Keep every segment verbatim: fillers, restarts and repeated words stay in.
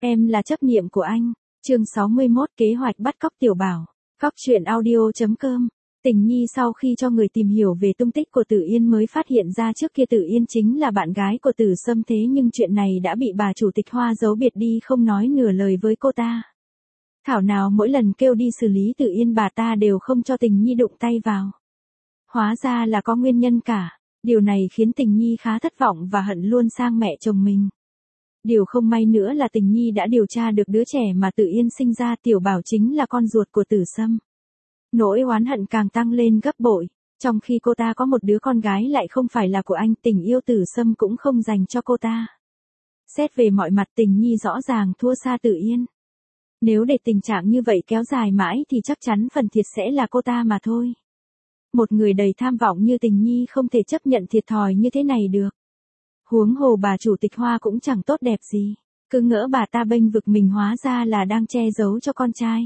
Em là chấp niệm của anh. Chương sáu mươi mốt kế hoạch bắt cóc Tiểu Bảo. Cóc truyện audio chấm com. Tình Nhi sau khi cho người tìm hiểu về tung tích của Tử Yên mới phát hiện ra trước kia Tử Yên chính là bạn gái của Tử Sâm, thế nhưng chuyện này đã bị bà chủ tịch Hoa giấu biệt đi không nói nửa lời với cô ta. Thảo nào mỗi lần kêu đi xử lý Tử Yên bà ta đều không cho Tình Nhi đụng tay vào. Hóa ra là có nguyên nhân cả. Điều này khiến Tình Nhi khá thất vọng và hận luôn sang mẹ chồng mình. Điều không may nữa là Tình Nhi đã điều tra được đứa trẻ mà Tử Yên sinh ra, Tiểu Bảo chính là con ruột của Tử Sâm. Nỗi oán hận càng tăng lên gấp bội, trong khi cô ta có một đứa con gái lại không phải là của anh, tình yêu Tử Sâm cũng không dành cho cô ta. Xét về mọi mặt Tình Nhi rõ ràng thua xa Tử Yên. Nếu để tình trạng như vậy kéo dài mãi thì chắc chắn phần thiệt sẽ là cô ta mà thôi. Một người đầy tham vọng như Tình Nhi không thể chấp nhận thiệt thòi như thế này được. Huống hồ bà chủ tịch Hoa cũng chẳng tốt đẹp gì, cứ ngỡ bà ta bênh vực mình hóa ra là đang che giấu cho con trai.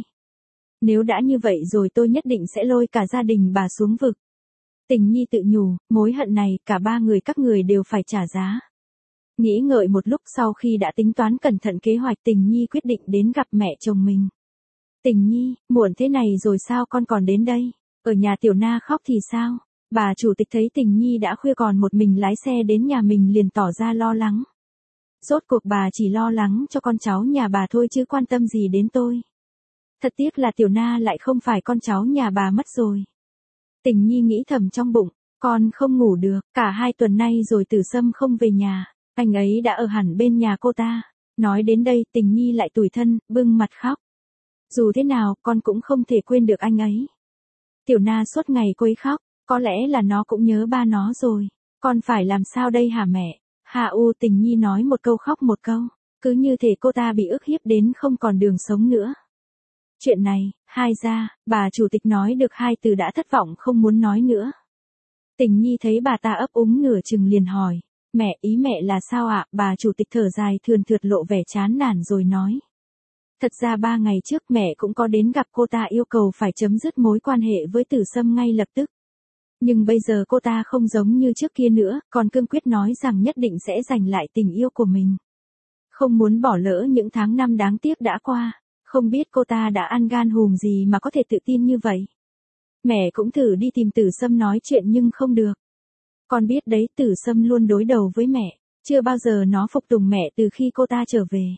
Nếu đã như vậy rồi tôi nhất định sẽ lôi cả gia đình bà xuống vực. Tình Nhi tự nhủ, mối hận này cả ba người các người đều phải trả giá. Nghĩ ngợi một lúc sau khi đã tính toán cẩn thận kế hoạch, Tình Nhi quyết định đến gặp mẹ chồng mình. Tình Nhi, muộn thế này rồi sao con còn đến đây? Ở nhà Tiểu Na khóc thì sao? Bà chủ tịch thấy Tình Nhi đã khuya còn một mình lái xe đến nhà mình liền tỏ ra lo lắng. Rốt cuộc bà chỉ lo lắng cho con cháu nhà bà thôi chứ quan tâm gì đến tôi. Thật tiếc là Tiểu Na lại không phải con cháu nhà bà mất rồi. Tình Nhi nghĩ thầm trong bụng, con không ngủ được, cả hai tuần nay rồi Tử Sâm không về nhà, anh ấy đã ở hẳn bên nhà cô ta. Nói đến đây Tình Nhi lại tủi thân, bưng mặt khóc. Dù thế nào con cũng không thể quên được anh ấy. Tiểu Na suốt ngày quấy khóc, có lẽ là nó cũng nhớ ba nó rồi. Con phải làm sao đây hả mẹ? Hà u Tình Nhi nói một câu khóc một câu, cứ như thể cô ta bị ức hiếp đến không còn đường sống nữa. Chuyện này, hai ra, bà chủ tịch nói được hai từ đã thất vọng không muốn nói nữa. Tình Nhi thấy bà ta ấp úng nửa chừng liền hỏi, mẹ, ý mẹ là sao ạ? Bà chủ tịch thở dài thườn thượt lộ vẻ chán nản rồi nói. Thật ra ba ngày trước mẹ cũng có đến gặp cô ta yêu cầu phải chấm dứt mối quan hệ với Tử Sâm ngay lập tức. Nhưng bây giờ cô ta không giống như trước kia nữa, còn cương quyết nói rằng nhất định sẽ giành lại tình yêu của mình. Không muốn bỏ lỡ những tháng năm đáng tiếc đã qua. Không biết cô ta đã ăn gan hùm gì mà có thể tự tin như vậy. Mẹ cũng thử đi tìm Tử Sâm nói chuyện nhưng không được. Con biết đấy, Tử Sâm luôn đối đầu với mẹ, chưa bao giờ nó phục tùng mẹ từ khi cô ta trở về.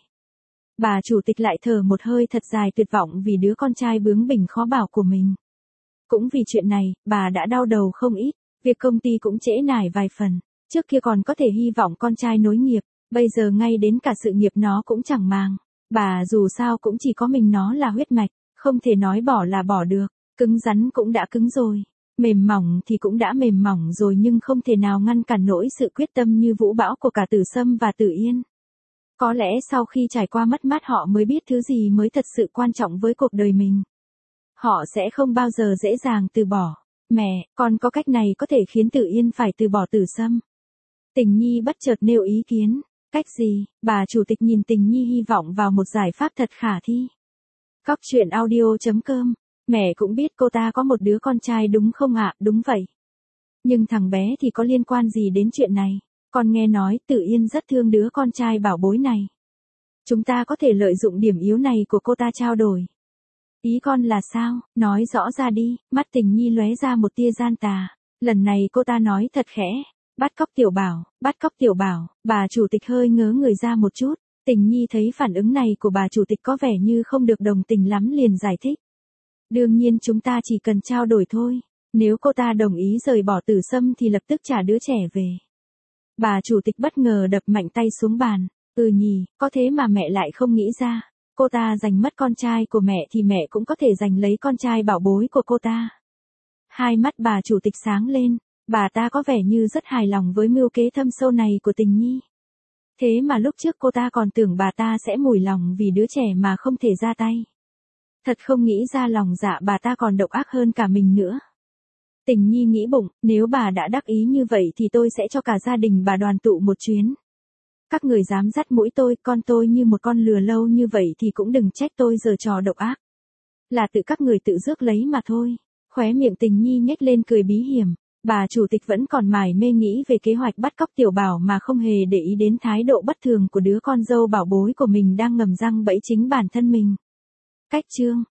Bà chủ tịch lại thở một hơi thật dài tuyệt vọng vì đứa con trai bướng bỉnh khó bảo của mình. Cũng vì chuyện này, bà đã đau đầu không ít, việc công ty cũng trễ nải vài phần, trước kia còn có thể hy vọng con trai nối nghiệp, bây giờ ngay đến cả sự nghiệp nó cũng chẳng màng. Bà dù sao cũng chỉ có mình nó là huyết mạch, không thể nói bỏ là bỏ được, cứng rắn cũng đã cứng rồi, mềm mỏng thì cũng đã mềm mỏng rồi nhưng không thể nào ngăn cản nổi sự quyết tâm như vũ bão của cả Tử Sâm và Tử Yên. Có lẽ sau khi trải qua mất mát họ mới biết thứ gì mới thật sự quan trọng với cuộc đời mình. Họ sẽ không bao giờ dễ dàng từ bỏ. Mẹ, con có cách này có thể khiến Tử Yên phải từ bỏ Tử Sâm. Tình Nhi bất chợt nêu ý kiến. Cách gì? Bà chủ tịch nhìn Tình Nhi hy vọng vào một giải pháp thật khả thi. Cóc truyện audio chấm com. Mẹ cũng biết cô ta có một đứa con trai đúng không ạ? Đúng vậy. Nhưng thằng bé thì có liên quan gì đến chuyện này? Con nghe nói Tử Yên rất thương đứa con trai bảo bối này. Chúng ta có thể lợi dụng điểm yếu này của cô ta trao đổi. Ý con là sao? Nói rõ ra đi. Mắt Tình Nhi lóe ra một tia gian tà. Lần này cô ta nói thật khẽ. Bắt cóc Tiểu Bảo, bắt cóc Tiểu Bảo, bà chủ tịch hơi ngớ người ra một chút. Tình Nhi thấy phản ứng này của bà chủ tịch có vẻ như không được đồng tình lắm liền giải thích. Đương nhiên chúng ta chỉ cần trao đổi thôi. Nếu cô ta đồng ý rời bỏ Tử Sâm thì lập tức trả đứa trẻ về. Bà chủ tịch bất ngờ đập mạnh tay xuống bàn. Ừ nhỉ, có thế mà mẹ lại không nghĩ ra. Cô ta giành mất con trai của mẹ thì mẹ cũng có thể giành lấy con trai bảo bối của cô ta. Hai mắt bà chủ tịch sáng lên. Bà ta có vẻ như rất hài lòng với mưu kế thâm sâu này của Tình Nhi. Thế mà lúc trước cô ta còn tưởng bà ta sẽ mùi lòng vì đứa trẻ mà không thể ra tay. Thật không nghĩ ra lòng dạ bà ta còn độc ác hơn cả mình nữa. Tình Nhi nghĩ bụng, nếu bà đã đắc ý như vậy thì tôi sẽ cho cả gia đình bà đoàn tụ một chuyến. Các người dám dắt mũi tôi, con tôi như một con lừa lâu như vậy thì cũng đừng trách tôi giở trò độc ác. Là tự các người tự rước lấy mà thôi. Khóe miệng Tình Nhi nhếch lên cười bí hiểm. Bà chủ tịch vẫn còn mải mê nghĩ về kế hoạch bắt cóc Tiểu Bảo mà không hề để ý đến thái độ bất thường của đứa con dâu bảo bối của mình đang ngầm răng bẫy chính bản thân mình. Cách chương